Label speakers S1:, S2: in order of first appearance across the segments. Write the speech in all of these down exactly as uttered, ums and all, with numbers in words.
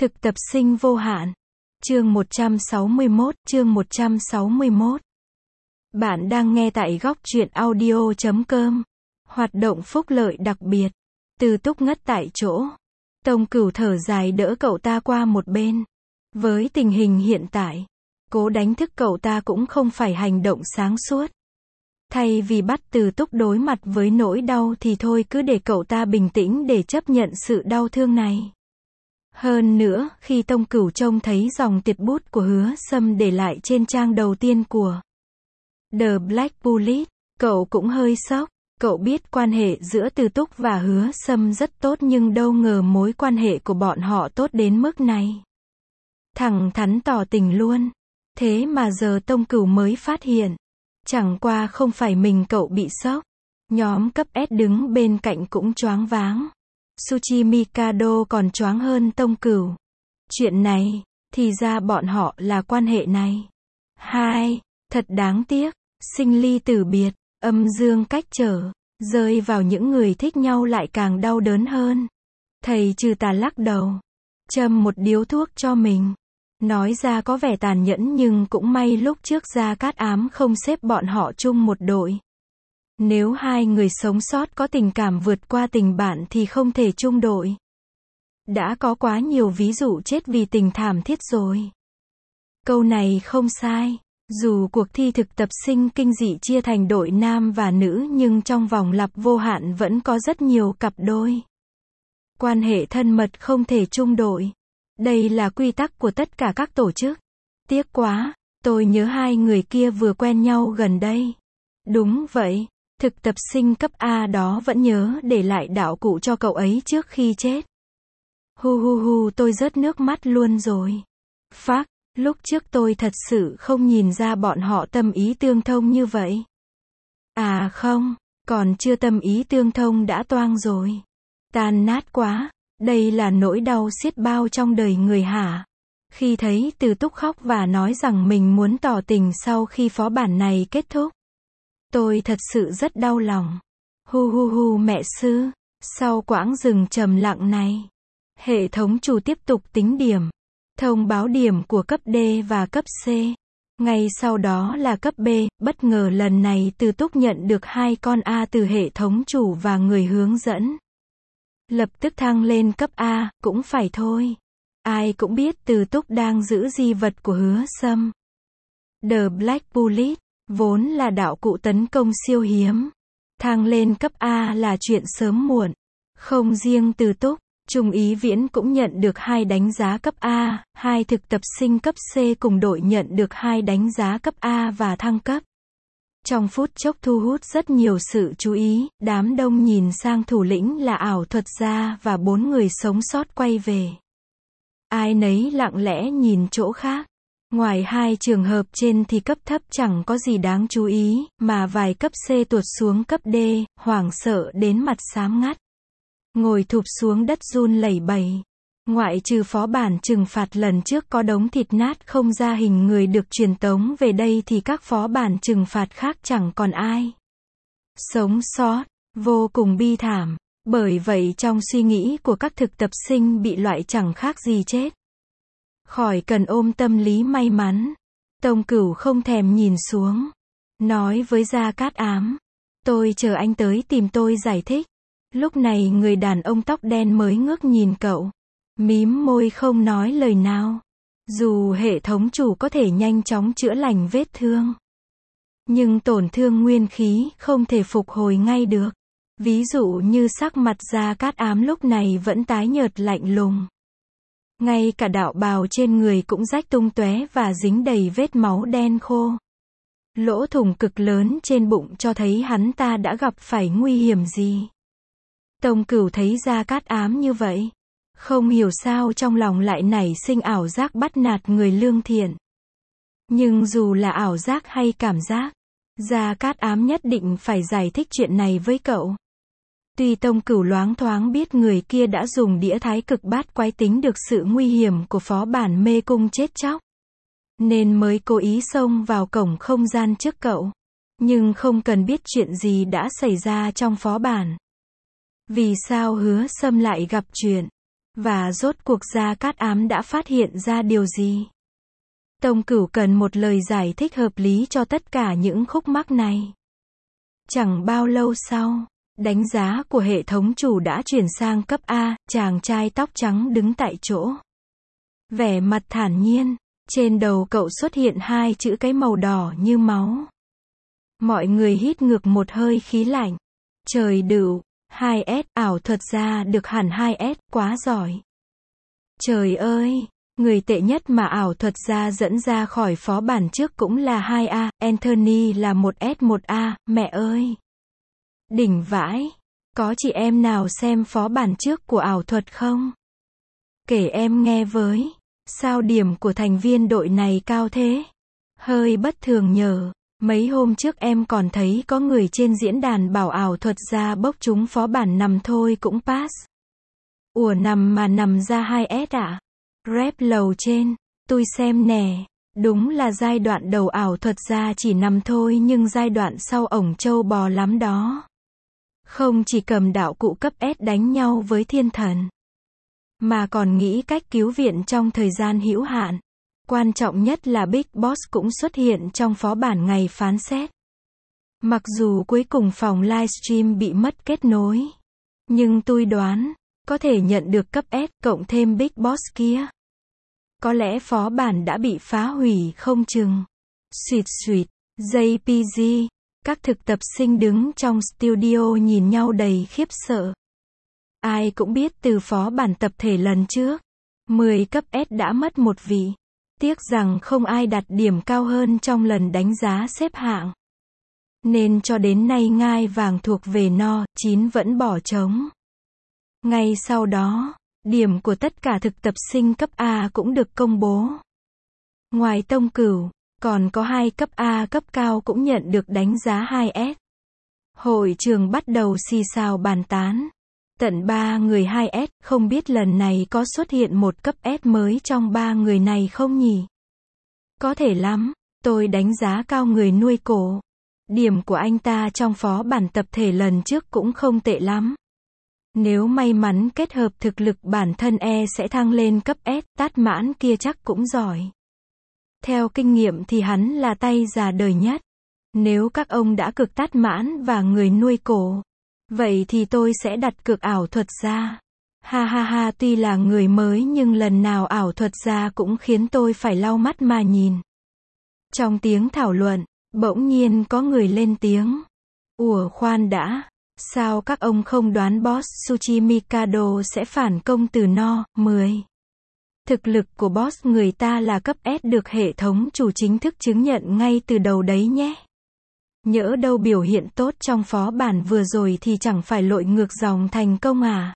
S1: Thực tập sinh vô hạn. Chương một trăm sáu mươi mốt, chương một trăm sáu mươi mốt. Bạn đang nghe tại góc truyện audio chấm com. Hoạt động phúc lợi đặc biệt. Từ Túc ngất tại chỗ. Tông Cửu thở dài đỡ cậu ta qua một bên. Với tình hình hiện tại, cố đánh thức cậu ta cũng không phải hành động sáng suốt. Thay vì bắt Từ Túc đối mặt với nỗi đau thì thôi cứ để cậu ta bình tĩnh để chấp nhận sự đau thương này. Hơn nữa, khi Tông Cửu trông thấy dòng tiệt bút của Hứa Sâm để lại trên trang đầu tiên của The Black Bullet, cậu cũng hơi sốc. Cậu biết quan hệ giữa Từ Túc và Hứa Sâm rất tốt nhưng đâu ngờ mối quan hệ của bọn họ tốt đến mức này. Thẳng thắn tỏ tình luôn. Thế mà giờ Tông Cửu mới phát hiện. Chẳng qua không phải mình cậu bị sốc. Nhóm cấp S đứng bên cạnh cũng choáng váng. Tsuchi Mikado còn choáng hơn Tông Cửu. Chuyện này, thì ra bọn họ là quan hệ này. Hai, thật đáng tiếc, sinh ly tử biệt, âm dương cách trở, rơi vào những người thích nhau lại càng đau đớn hơn. Thầy Trừ Tà lắc đầu, châm một điếu thuốc cho mình. Nói ra có vẻ tàn nhẫn nhưng cũng may lúc trước Gia Cát Ám không xếp bọn họ chung một đội. Nếu hai người sống sót có tình cảm vượt qua tình bạn thì không thể chung đội. Đã có quá nhiều ví dụ chết vì tình thảm thiết rồi. Câu này không sai. Dù cuộc thi thực tập sinh kinh dị chia thành đội nam và nữ nhưng trong vòng lặp vô hạn vẫn có rất nhiều cặp đôi. Quan hệ thân mật không thể chung đội. Đây là quy tắc của tất cả các tổ chức. Tiếc quá, tôi nhớ hai người kia vừa quen nhau gần đây. Đúng vậy. Thực tập sinh cấp A đó vẫn nhớ để lại đạo cụ cho cậu ấy trước khi chết. Hu hu hu tôi rớt nước mắt luôn rồi. Phác, lúc trước tôi thật sự không nhìn ra bọn họ tâm ý tương thông như vậy. À không, còn chưa tâm ý tương thông đã toang rồi. Tan nát quá, đây là nỗi đau xiết bao trong đời người hả? Khi thấy Từ Túc khóc và nói rằng mình muốn tỏ tình sau khi phó bản này kết thúc. Tôi thật sự rất đau lòng. Hu hu hu mẹ sư. Sau quãng dừng trầm lặng này, hệ thống chủ tiếp tục tính điểm. Thông báo điểm của cấp D và cấp C. Ngay sau đó là cấp B. Bất ngờ lần này Từ Túc nhận được hai con A từ hệ thống chủ và người hướng dẫn. Lập tức thăng lên cấp A, cũng phải thôi. Ai cũng biết Từ Túc đang giữ di vật của Hứa Sâm. The Black Bullet vốn là đạo cụ tấn công siêu hiếm. Thăng lên cấp A là chuyện sớm muộn. Không riêng Từ Túc, Trung Ý Viễn cũng nhận được hai đánh giá cấp A, hai thực tập sinh cấp C cùng đội nhận được hai đánh giá cấp A và thăng cấp. Trong phút chốc thu hút rất nhiều sự chú ý, đám đông nhìn sang thủ lĩnh là ảo thuật gia và bốn người sống sót quay về. Ai nấy lặng lẽ nhìn chỗ khác. Ngoài hai trường hợp trên thì cấp thấp chẳng có gì đáng chú ý, mà vài cấp C tuột xuống cấp D, hoảng sợ đến mặt xám ngắt. Ngồi thụp xuống đất run lẩy bẩy. Ngoại trừ phó bản trừng phạt lần trước có đống thịt nát không ra hình người được truyền tống về đây thì các phó bản trừng phạt khác chẳng còn ai sống sót, vô cùng bi thảm. Bởi vậy trong suy nghĩ của các thực tập sinh bị loại chẳng khác gì chết. Khỏi cần ôm tâm lý may mắn. Tông Cửu không thèm nhìn xuống. Nói với Gia Cát Ám. Tôi chờ anh tới tìm tôi giải thích. Lúc này người đàn ông tóc đen mới ngước nhìn cậu. Mím môi không nói lời nào. Dù hệ thống chủ có thể nhanh chóng chữa lành vết thương. Nhưng tổn thương nguyên khí không thể phục hồi ngay được. Ví dụ như sắc mặt Gia Cát Ám lúc này vẫn tái nhợt lạnh lùng. Ngay cả đạo bào trên người cũng rách tung tóe và dính đầy vết máu đen khô. Lỗ thủng cực lớn trên bụng cho thấy hắn ta đã gặp phải nguy hiểm gì. Tông Cửu thấy Gia Cát Ám như vậy. Không hiểu sao trong lòng lại nảy sinh ảo giác bắt nạt người lương thiện. Nhưng dù là ảo giác hay cảm giác, Gia Cát Ám nhất định phải giải thích chuyện này với cậu. Tuy Tông Cửu loáng thoáng biết người kia đã dùng đĩa thái cực bát quái tính được sự nguy hiểm của phó bản mê cung chết chóc, nên mới cố ý xông vào cổng không gian trước cậu. Nhưng không cần biết chuyện gì đã xảy ra trong phó bản. Vì sao Hứa Sâm lại gặp chuyện? Và rốt cuộc Gia Cát Ám đã phát hiện ra điều gì? Tông Cửu cần một lời giải thích hợp lý cho tất cả những khúc mắc này. Chẳng bao lâu sau, đánh giá của hệ thống chủ đã chuyển sang cấp A, chàng trai tóc trắng đứng tại chỗ. Vẻ mặt thản nhiên, trên đầu cậu xuất hiện hai chữ cái màu đỏ như máu. Mọi người hít ngược một hơi khí lạnh. Trời đựu, hai S, ảo thuật ra được hẳn hai S, quá giỏi. Trời ơi, người tệ nhất mà ảo thuật ra dẫn ra khỏi phó bản trước cũng là hai A, Anthony là một S một A, mẹ ơi. Đỉnh vãi, có chị em nào xem phó bản trước của ảo thuật không? Kể em nghe với, sao điểm của thành viên đội này cao thế? Hơi bất thường nhờ, mấy hôm trước em còn thấy có người trên diễn đàn bảo ảo thuật ra bốc trúng phó bản nằm thôi cũng pass. Ủa nằm mà nằm ra hai S ạ? Rep lầu trên, tôi xem nè, đúng là giai đoạn đầu ảo thuật ra chỉ nằm thôi nhưng giai đoạn sau ổng trâu bò lắm đó. Không chỉ cầm đạo cụ cấp S đánh nhau với thiên thần, mà còn nghĩ cách cứu viện trong thời gian hữu hạn. Quan trọng nhất là Big Boss cũng xuất hiện trong phó bản ngày phán xét. Mặc dù cuối cùng phòng livestream bị mất kết nối, nhưng tôi đoán, có thể nhận được cấp S cộng thêm Big Boss kia. Có lẽ phó bản đã bị phá hủy không chừng. Xuyệt xuyệt, gi pê giê, các thực tập sinh đứng trong studio nhìn nhau đầy khiếp sợ. Ai cũng biết từ phó bản tập thể lần trước, mười cấp S đã mất một vị. Tiếc rằng không ai đặt điểm cao hơn trong lần đánh giá xếp hạng. Nên cho đến nay ngai vàng thuộc về No, chín vẫn bỏ trống. Ngay sau đó, điểm của tất cả thực tập sinh cấp A cũng được công bố. Ngoài Tông Cửu, còn có hai cấp A cấp cao cũng nhận được đánh giá hai S. Hội trường bắt đầu xì xào bàn tán. Tận ba người hai S, không biết lần này có xuất hiện một cấp S mới trong ba người này không nhỉ? Có thể lắm, tôi đánh giá cao người nuôi cổ. Điểm của anh ta trong phó bản tập thể lần trước cũng không tệ lắm. Nếu may mắn kết hợp thực lực bản thân e sẽ thăng lên cấp S, Tát Mãn kia chắc cũng giỏi. Theo kinh nghiệm thì hắn là tay già đời nhất. Nếu các ông đã cược Tát Mãn và người nuôi cổ, vậy thì tôi sẽ đặt cược ảo thuật ra. Ha ha ha, tuy là người mới nhưng lần nào ảo thuật ra cũng khiến tôi phải lau mắt mà nhìn. Trong tiếng thảo luận, bỗng nhiên có người lên tiếng. Ủa khoan đã, sao các ông không đoán boss Tsuchimikado sẽ phản công từ No, mười? Thực lực của boss người ta là cấp S được hệ thống chủ chính thức chứng nhận ngay từ đầu đấy nhé. Nhỡ đâu biểu hiện tốt trong phó bản vừa rồi thì chẳng phải lội ngược dòng thành công à?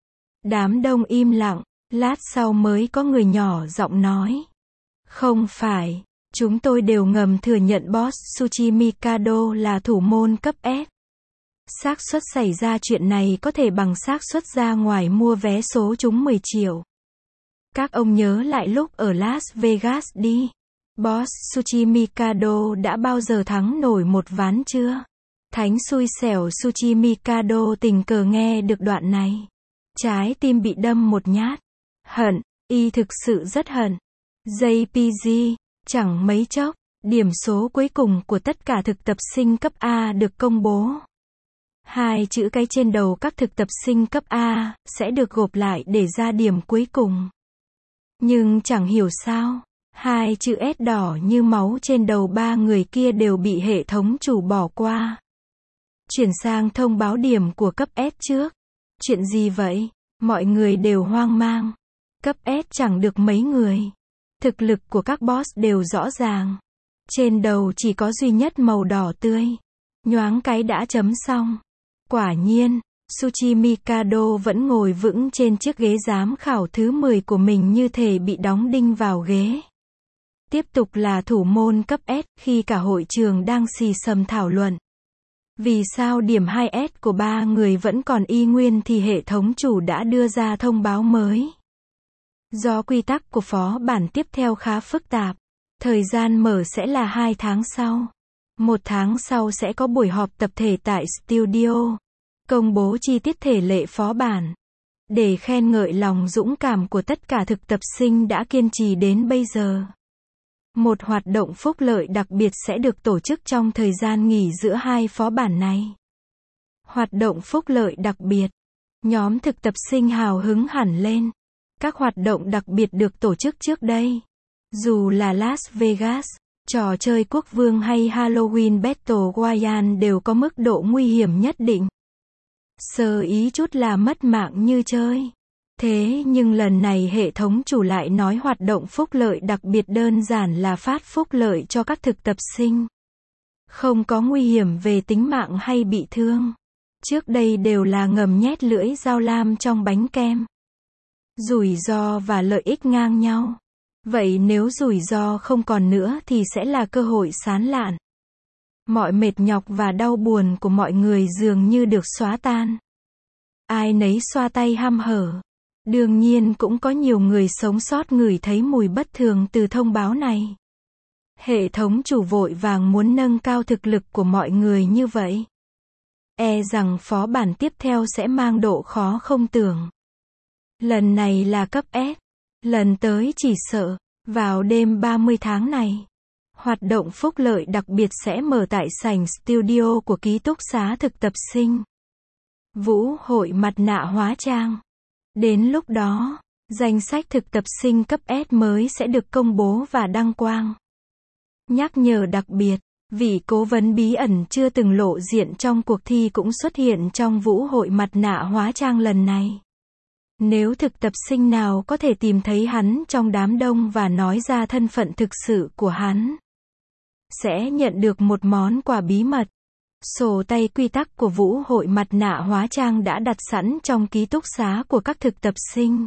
S1: Đám đông im lặng, lát sau mới có người nhỏ giọng nói. Không phải, chúng tôi đều ngầm thừa nhận boss Tsuchimikado là thủ môn cấp S. Xác suất xảy ra chuyện này có thể bằng xác suất ra ngoài mua vé số trúng mười triệu. Các ông nhớ lại lúc ở Las Vegas đi. Boss Tsuchimikado đã bao giờ thắng nổi một ván chưa? Thánh xui xẻo Tsuchimikado tình cờ nghe được đoạn này. Trái tim bị đâm một nhát. Hận, y thực sự rất hận. gi pê giê, chẳng mấy chốc, điểm số cuối cùng của tất cả thực tập sinh cấp A được công bố. Hai chữ cái trên đầu các thực tập sinh cấp A sẽ được gộp lại để ra điểm cuối cùng. Nhưng chẳng hiểu sao, hai chữ S đỏ như máu trên đầu ba người kia đều bị hệ thống chủ bỏ qua. Chuyển sang thông báo điểm của cấp S trước. Chuyện gì vậy? Mọi người đều hoang mang. Cấp S chẳng được mấy người. Thực lực của các boss đều rõ ràng. Trên đầu chỉ có duy nhất màu đỏ tươi. Nhoáng cái đã chấm xong. Quả nhiên, Tsuchimikado vẫn ngồi vững trên chiếc ghế giám khảo thứ mười của mình như thể bị đóng đinh vào ghế. Tiếp tục là thủ môn cấp S, khi cả hội trường đang xì xầm thảo luận. Vì sao điểm hai S của ba người vẫn còn y nguyên thì hệ thống chủ đã đưa ra thông báo mới. Do quy tắc của phó bản tiếp theo khá phức tạp, thời gian mở sẽ là hai tháng sau. Một tháng sau sẽ có buổi họp tập thể tại studio, công bố chi tiết thể lệ phó bản. để khen ngợi lòng dũng cảm của tất cả thực tập sinh đã kiên trì đến bây giờ. Một hoạt động phúc lợi đặc biệt sẽ được tổ chức trong thời gian nghỉ giữa hai phó bản này. Hoạt động phúc lợi đặc biệt. Nhóm thực tập sinh hào hứng hẳn lên. Các hoạt động đặc biệt được tổ chức trước đây. Dù là Las Vegas, trò chơi quốc vương hay Halloween Battle Royale đều có mức độ nguy hiểm nhất định. Sơ ý chút là mất mạng như chơi. Thế nhưng lần này hệ thống chủ lại nói hoạt động phúc lợi đặc biệt đơn giản là phát phúc lợi cho các thực tập sinh. Không có nguy hiểm về tính mạng hay bị thương. Trước đây đều là ngầm nhét lưỡi dao lam trong bánh kem. Rủi ro và lợi ích ngang nhau. Vậy nếu rủi ro không còn nữa thì sẽ là cơ hội sán lạn. Mọi mệt nhọc và đau buồn của mọi người dường như được xóa tan. Ai nấy xoa tay hăm hở. Đương nhiên cũng có nhiều người sống sót ngửi thấy mùi bất thường từ thông báo này. Hệ thống chủ vội vàng muốn nâng cao thực lực của mọi người như vậy. E rằng phó bản tiếp theo sẽ mang độ khó không tưởng. Lần này là cấp S. Lần tới chỉ sợ, vào đêm ba mươi tháng này, hoạt động phúc lợi đặc biệt sẽ mở tại sảnh studio của ký túc xá thực tập sinh. Vũ hội mặt nạ hóa trang. Đến lúc đó, danh sách thực tập sinh cấp S mới sẽ được công bố và đăng quang. Nhắc nhở đặc biệt, vị cố vấn bí ẩn chưa từng lộ diện trong cuộc thi cũng xuất hiện trong vũ hội mặt nạ hóa trang lần này. Nếu thực tập sinh nào có thể tìm thấy hắn trong đám đông và nói ra thân phận thực sự của hắn, sẽ nhận được một món quà bí mật. Sổ tay quy tắc của vũ hội mặt nạ hóa trang đã đặt sẵn trong ký túc xá của các thực tập sinh.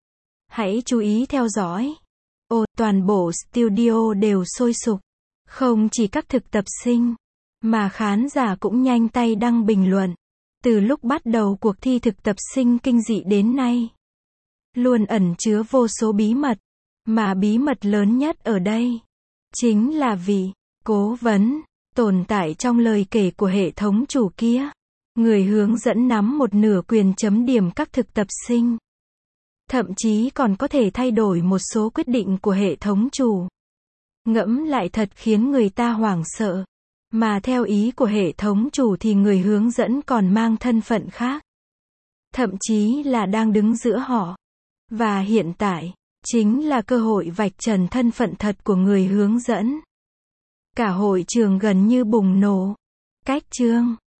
S1: Hãy chú ý theo dõi. Ồ, toàn bộ studio đều sôi sục. Không chỉ các thực tập sinh, mà khán giả cũng nhanh tay đăng bình luận. Từ lúc bắt đầu cuộc thi thực tập sinh kinh dị đến nay, luôn ẩn chứa vô số bí mật, mà bí mật lớn nhất ở đây, chính là vị cố vấn tồn tại trong lời kể của hệ thống chủ kia. Người hướng dẫn nắm một nửa quyền chấm điểm các thực tập sinh. Thậm chí còn có thể thay đổi một số quyết định của hệ thống chủ. Ngẫm lại thật khiến người ta hoảng sợ. Mà theo ý của hệ thống chủ thì người hướng dẫn còn mang thân phận khác. Thậm chí là đang đứng giữa họ. Và hiện tại, chính là cơ hội vạch trần thân phận thật của người hướng dẫn. Cả hội trường gần như bùng nổ. Cách chương